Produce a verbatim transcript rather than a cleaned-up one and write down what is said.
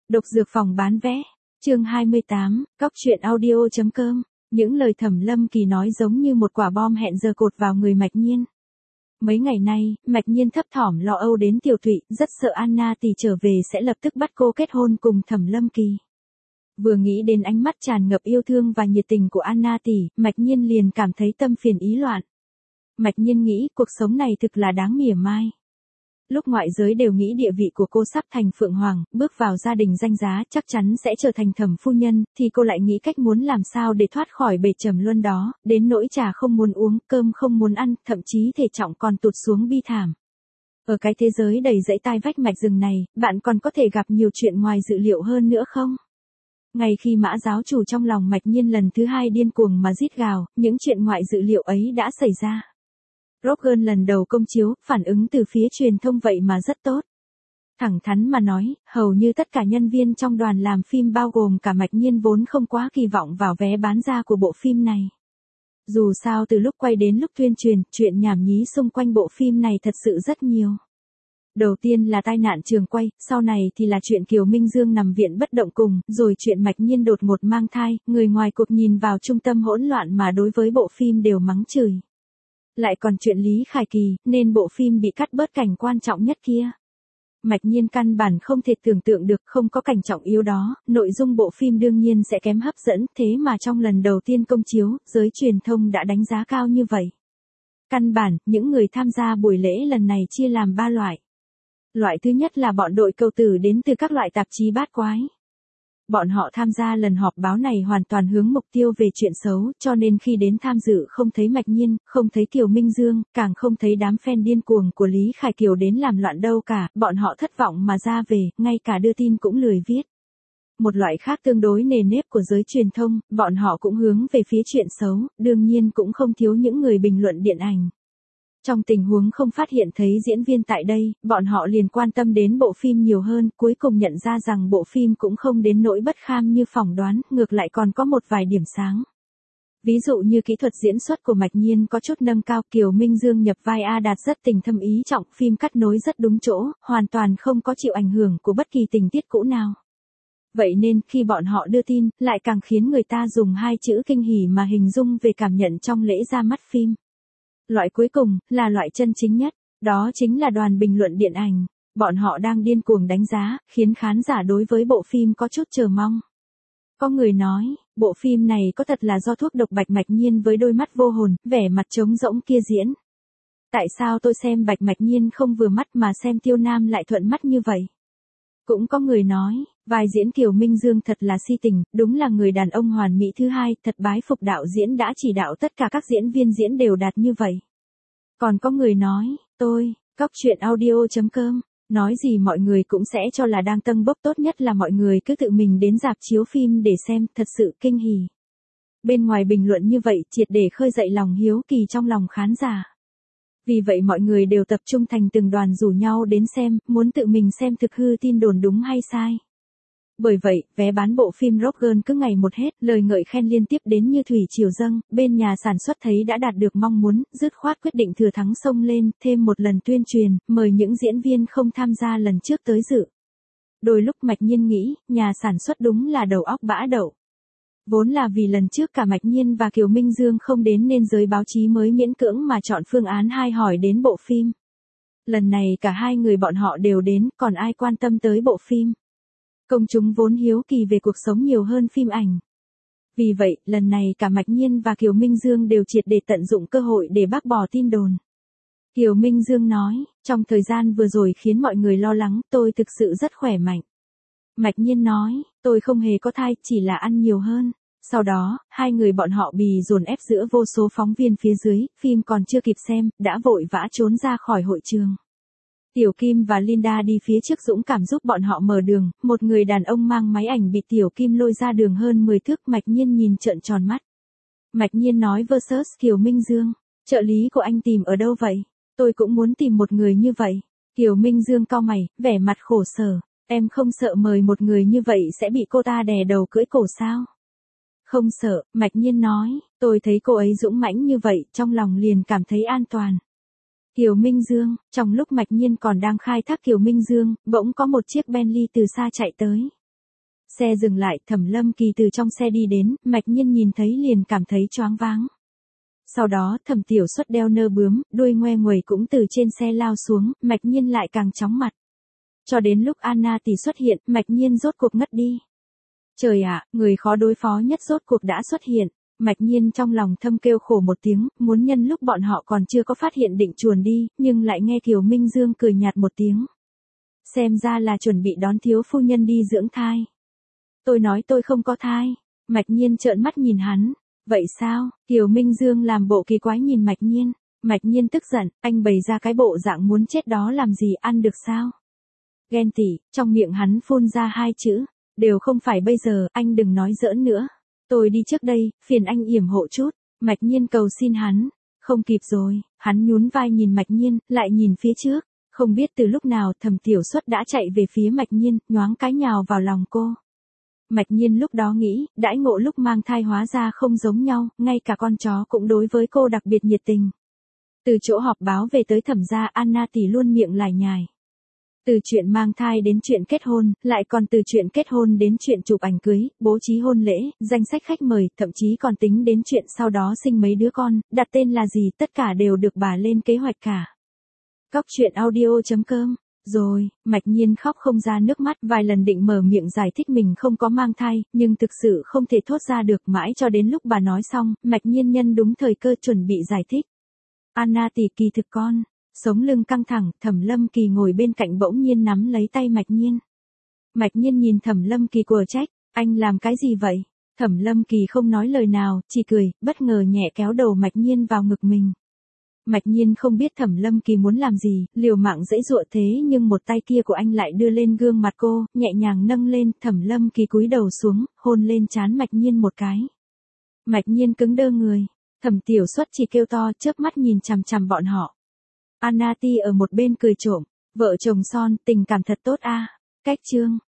Độc dược phòng bán vé. Chương hai mươi tám, cóc truyện audio chấm com. Những lời Thẩm Lâm Kỳ nói giống như một quả bom hẹn giờ cột vào người Mạch Nhiên. Mấy ngày nay, Mạch Nhiên thấp thỏm lo âu đến tiểu tụy, rất sợ Anna Tỷ trở về sẽ lập tức bắt cô kết hôn cùng Thẩm Lâm Kỳ. Vừa nghĩ đến ánh mắt tràn ngập yêu thương và nhiệt tình của Anna Tỷ, Mạch Nhiên liền cảm thấy tâm phiền ý loạn. Mạch Nhiên nghĩ cuộc sống này thực là đáng mỉa mai. Lúc ngoại giới đều nghĩ địa vị của cô sắp thành Phượng Hoàng, bước vào gia đình danh giá chắc chắn sẽ trở thành Thẩm phu nhân, thì cô lại nghĩ cách muốn làm sao để thoát khỏi bể trầm luân đó, đến nỗi trà không muốn uống, cơm không muốn ăn, thậm chí thể trọng còn tụt xuống bi thảm. Ở cái thế giới đầy dãy tai vách mạch rừng này, bạn còn có thể gặp nhiều chuyện ngoài dự liệu hơn nữa không? Ngay khi Mã giáo chủ trong lòng Mạch Nhiên lần thứ hai điên cuồng mà rít gào, những chuyện ngoại dự liệu ấy đã xảy ra. Rogan lần đầu công chiếu, phản ứng từ phía truyền thông vậy mà rất tốt. Thẳng thắn mà nói, hầu như tất cả nhân viên trong đoàn làm phim bao gồm cả Mạch Nhiên vốn không quá kỳ vọng vào vé bán ra của bộ phim này. Dù sao từ lúc quay đến lúc tuyên truyền, chuyện nhảm nhí xung quanh bộ phim này thật sự rất nhiều. Đầu tiên là tai nạn trường quay, sau này thì là chuyện Kiều Minh Dương nằm viện bất động cùng, rồi chuyện Mạch Nhiên đột ngột mang thai, người ngoài cuộc nhìn vào trung tâm hỗn loạn mà đối với bộ phim đều mắng chửi. Lại còn chuyện Lý Khải Kỳ, nên bộ phim bị cắt bớt cảnh quan trọng nhất kia. Mạch Nhiên căn bản không thể tưởng tượng được không có cảnh trọng yếu đó, nội dung bộ phim đương nhiên sẽ kém hấp dẫn, thế mà trong lần đầu tiên công chiếu, giới truyền thông đã đánh giá cao như vậy. Căn bản, những người tham gia buổi lễ lần này chia làm ba loại. Loại thứ nhất là bọn đội cầu tử đến từ các loại tạp chí bát quái. Bọn họ tham gia lần họp báo này hoàn toàn hướng mục tiêu về chuyện xấu, cho nên khi đến tham dự không thấy Mạch Nhiên, không thấy Kiều Minh Dương, càng không thấy đám fan điên cuồng của Lý Khải Kiều đến làm loạn đâu cả, bọn họ thất vọng mà ra về, ngay cả đưa tin cũng lười viết. Một loại khác tương đối nề nếp của giới truyền thông, bọn họ cũng hướng về phía chuyện xấu, đương nhiên cũng không thiếu những người bình luận điện ảnh. Trong tình huống không phát hiện thấy diễn viên tại đây, bọn họ liền quan tâm đến bộ phim nhiều hơn, cuối cùng nhận ra rằng bộ phim cũng không đến nỗi bất kham như phỏng đoán, ngược lại còn có một vài điểm sáng. Ví dụ như kỹ thuật diễn xuất của Mạch Nhiên có chút nâng cao, Kiều Minh Dương nhập vai A Đạt rất tình thâm ý trọng, phim cắt nối rất đúng chỗ, hoàn toàn không có chịu ảnh hưởng của bất kỳ tình tiết cũ nào. Vậy nên, khi bọn họ đưa tin, lại càng khiến người ta dùng hai chữ kinh hỉ mà hình dung về cảm nhận trong lễ ra mắt phim. Loại cuối cùng, là loại chân chính nhất, đó chính là đoàn bình luận điện ảnh. Bọn họ đang điên cuồng đánh giá, khiến khán giả đối với bộ phim có chút chờ mong. Có người nói, bộ phim này có thật là do thuốc độc Bạch Mạch Nhiên với đôi mắt vô hồn, vẻ mặt trống rỗng kia diễn. Tại sao tôi xem Bạch Mạch Nhiên không vừa mắt mà xem Tiêu Nam lại thuận mắt như vậy? Cũng có người nói, vai diễn Kiều Minh Dương thật là si tình, đúng là người đàn ông hoàn mỹ thứ hai, thật bái phục đạo diễn đã chỉ đạo tất cả các diễn viên diễn đều đạt như vậy. Còn có người nói, tôi, cóc truyện audio chấm com, nói gì mọi người cũng sẽ cho là đang tâng bốc, tốt nhất là mọi người cứ tự mình đến rạp chiếu phim để xem, thật sự kinh hỉ. Bên ngoài bình luận như vậy triệt để khơi dậy lòng hiếu kỳ trong lòng khán giả. Vì vậy mọi người đều tập trung thành từng đoàn rủ nhau đến xem, muốn tự mình xem thực hư tin đồn đúng hay sai. Bởi vậy, vé bán bộ phim Rogan cứ ngày một hết, lời ngợi khen liên tiếp đến như thủy triều dâng, bên nhà sản xuất thấy đã đạt được mong muốn, dứt khoát quyết định thừa thắng xông lên, thêm một lần tuyên truyền, mời những diễn viên không tham gia lần trước tới dự. Đôi lúc Mạch Nhiên nghĩ, nhà sản xuất đúng là đầu óc bã đậu. Vốn là vì lần trước cả Mạch Nhiên và Kiều Minh Dương không đến nên giới báo chí mới miễn cưỡng mà chọn phương án hai hỏi đến bộ phim. Lần này cả hai người bọn họ đều đến, còn ai quan tâm tới bộ phim. Công chúng vốn hiếu kỳ về cuộc sống nhiều hơn phim ảnh. Vì vậy, lần này cả Mạch Nhiên và Kiều Minh Dương đều triệt để tận dụng cơ hội để bác bỏ tin đồn. Kiều Minh Dương nói, trong thời gian vừa rồi khiến mọi người lo lắng, tôi thực sự rất khỏe mạnh. Mạch Nhiên nói, tôi không hề có thai, chỉ là ăn nhiều hơn. Sau đó, hai người bọn họ bị dồn ép giữa vô số phóng viên phía dưới, phim còn chưa kịp xem, đã vội vã trốn ra khỏi hội trường. Tiểu Kim và Linda đi phía trước dũng cảm giúp bọn họ mở đường, một người đàn ông mang máy ảnh bị Tiểu Kim lôi ra đường hơn mười thước, Mạch Nhiên nhìn trợn tròn mắt. Mạch Nhiên nói versus Kiều Minh Dương, trợ lý của anh tìm ở đâu vậy? Tôi cũng muốn tìm một người như vậy. Kiều Minh Dương cau mày, vẻ mặt khổ sở, em không sợ mời một người như vậy sẽ bị cô ta đè đầu cưỡi cổ sao? Không sợ, Mạch Nhiên nói, tôi thấy cô ấy dũng mãnh như vậy, trong lòng liền cảm thấy an toàn. Kiều Minh Dương, trong lúc Mạch Nhiên còn đang khai thác Kiều Minh Dương, bỗng có một chiếc Bentley từ xa chạy tới. Xe dừng lại, Thẩm Lâm Kỳ từ trong xe đi đến, Mạch Nhiên nhìn thấy liền cảm thấy choáng váng. Sau đó, Thẩm Tiểu Suất đeo nơ bướm, đuôi ngoe nguẩy cũng từ trên xe lao xuống, Mạch Nhiên lại càng chóng mặt. Cho đến lúc Anna tỷ xuất hiện, Mạch Nhiên rốt cuộc ngất đi. Trời ạ, người khó đối phó nhất rốt cuộc đã xuất hiện. Mạch Nhiên trong lòng thâm kêu khổ một tiếng, muốn nhân lúc bọn họ còn chưa có phát hiện định chuồn đi, nhưng lại nghe Kiều Minh Dương cười nhạt một tiếng. Xem ra là chuẩn bị đón thiếu phu nhân đi dưỡng thai. Tôi nói tôi không có thai. Mạch Nhiên trợn mắt nhìn hắn. Vậy sao? Kiều Minh Dương làm bộ kỳ quái nhìn Mạch Nhiên. Mạch Nhiên tức giận, anh bày ra cái bộ dạng muốn chết đó làm gì ăn được sao? Ghen tị, trong miệng hắn phun ra hai chữ. Đều không phải bây giờ, anh đừng nói giỡn nữa. Tôi đi trước đây, phiền anh yểm hộ chút. Mạch Nhiên cầu xin hắn. Không kịp rồi, hắn nhún vai nhìn Mạch Nhiên, lại nhìn phía trước. Không biết từ lúc nào Thẩm Tiểu Suất đã chạy về phía Mạch Nhiên, nhoáng cái nhào vào lòng cô. Mạch Nhiên lúc đó nghĩ, đãi ngộ lúc mang thai hóa ra không giống nhau, ngay cả con chó cũng đối với cô đặc biệt nhiệt tình. Từ chỗ họp báo về tới Thẩm gia, Anna tỷ luôn miệng lải nhải. Từ chuyện mang thai đến chuyện kết hôn, lại còn từ chuyện kết hôn đến chuyện chụp ảnh cưới, bố trí hôn lễ, danh sách khách mời, thậm chí còn tính đến chuyện sau đó sinh mấy đứa con, đặt tên là gì, tất cả đều được bà lên kế hoạch cả. Cóc truyện audio chấm com. Rồi, Mạch Nhiên khóc không ra nước mắt, vài lần định mở miệng giải thích mình không có mang thai, nhưng thực sự không thể thốt ra được, mãi cho đến lúc bà nói xong, Mạch Nhiên nhân đúng thời cơ chuẩn bị giải thích. Anna tỷ, kỳ thực con. Sống lưng căng thẳng, Thẩm Lâm Kỳ ngồi bên cạnh bỗng nhiên nắm lấy tay Mạch Nhiên. Mạch Nhiên nhìn Thẩm Lâm Kỳ của trách, anh làm cái gì vậy? Thẩm Lâm Kỳ không nói lời nào, chỉ cười, bất ngờ nhẹ kéo đầu Mạch Nhiên vào ngực mình. Mạch Nhiên không biết Thẩm Lâm Kỳ muốn làm gì, liều mạng giãy giụa thế nhưng một tay kia của anh lại đưa lên gương mặt cô, nhẹ nhàng nâng lên, Thẩm Lâm Kỳ cúi đầu xuống, hôn lên trán Mạch Nhiên một cái. Mạch Nhiên cứng đơ người, Thẩm Tiểu Suất chỉ kêu to, chớp mắt nhìn chằm chằm bọn họ. Anna Ti ở một bên cười trộm, vợ chồng son, tình cảm thật tốt a. Cách chương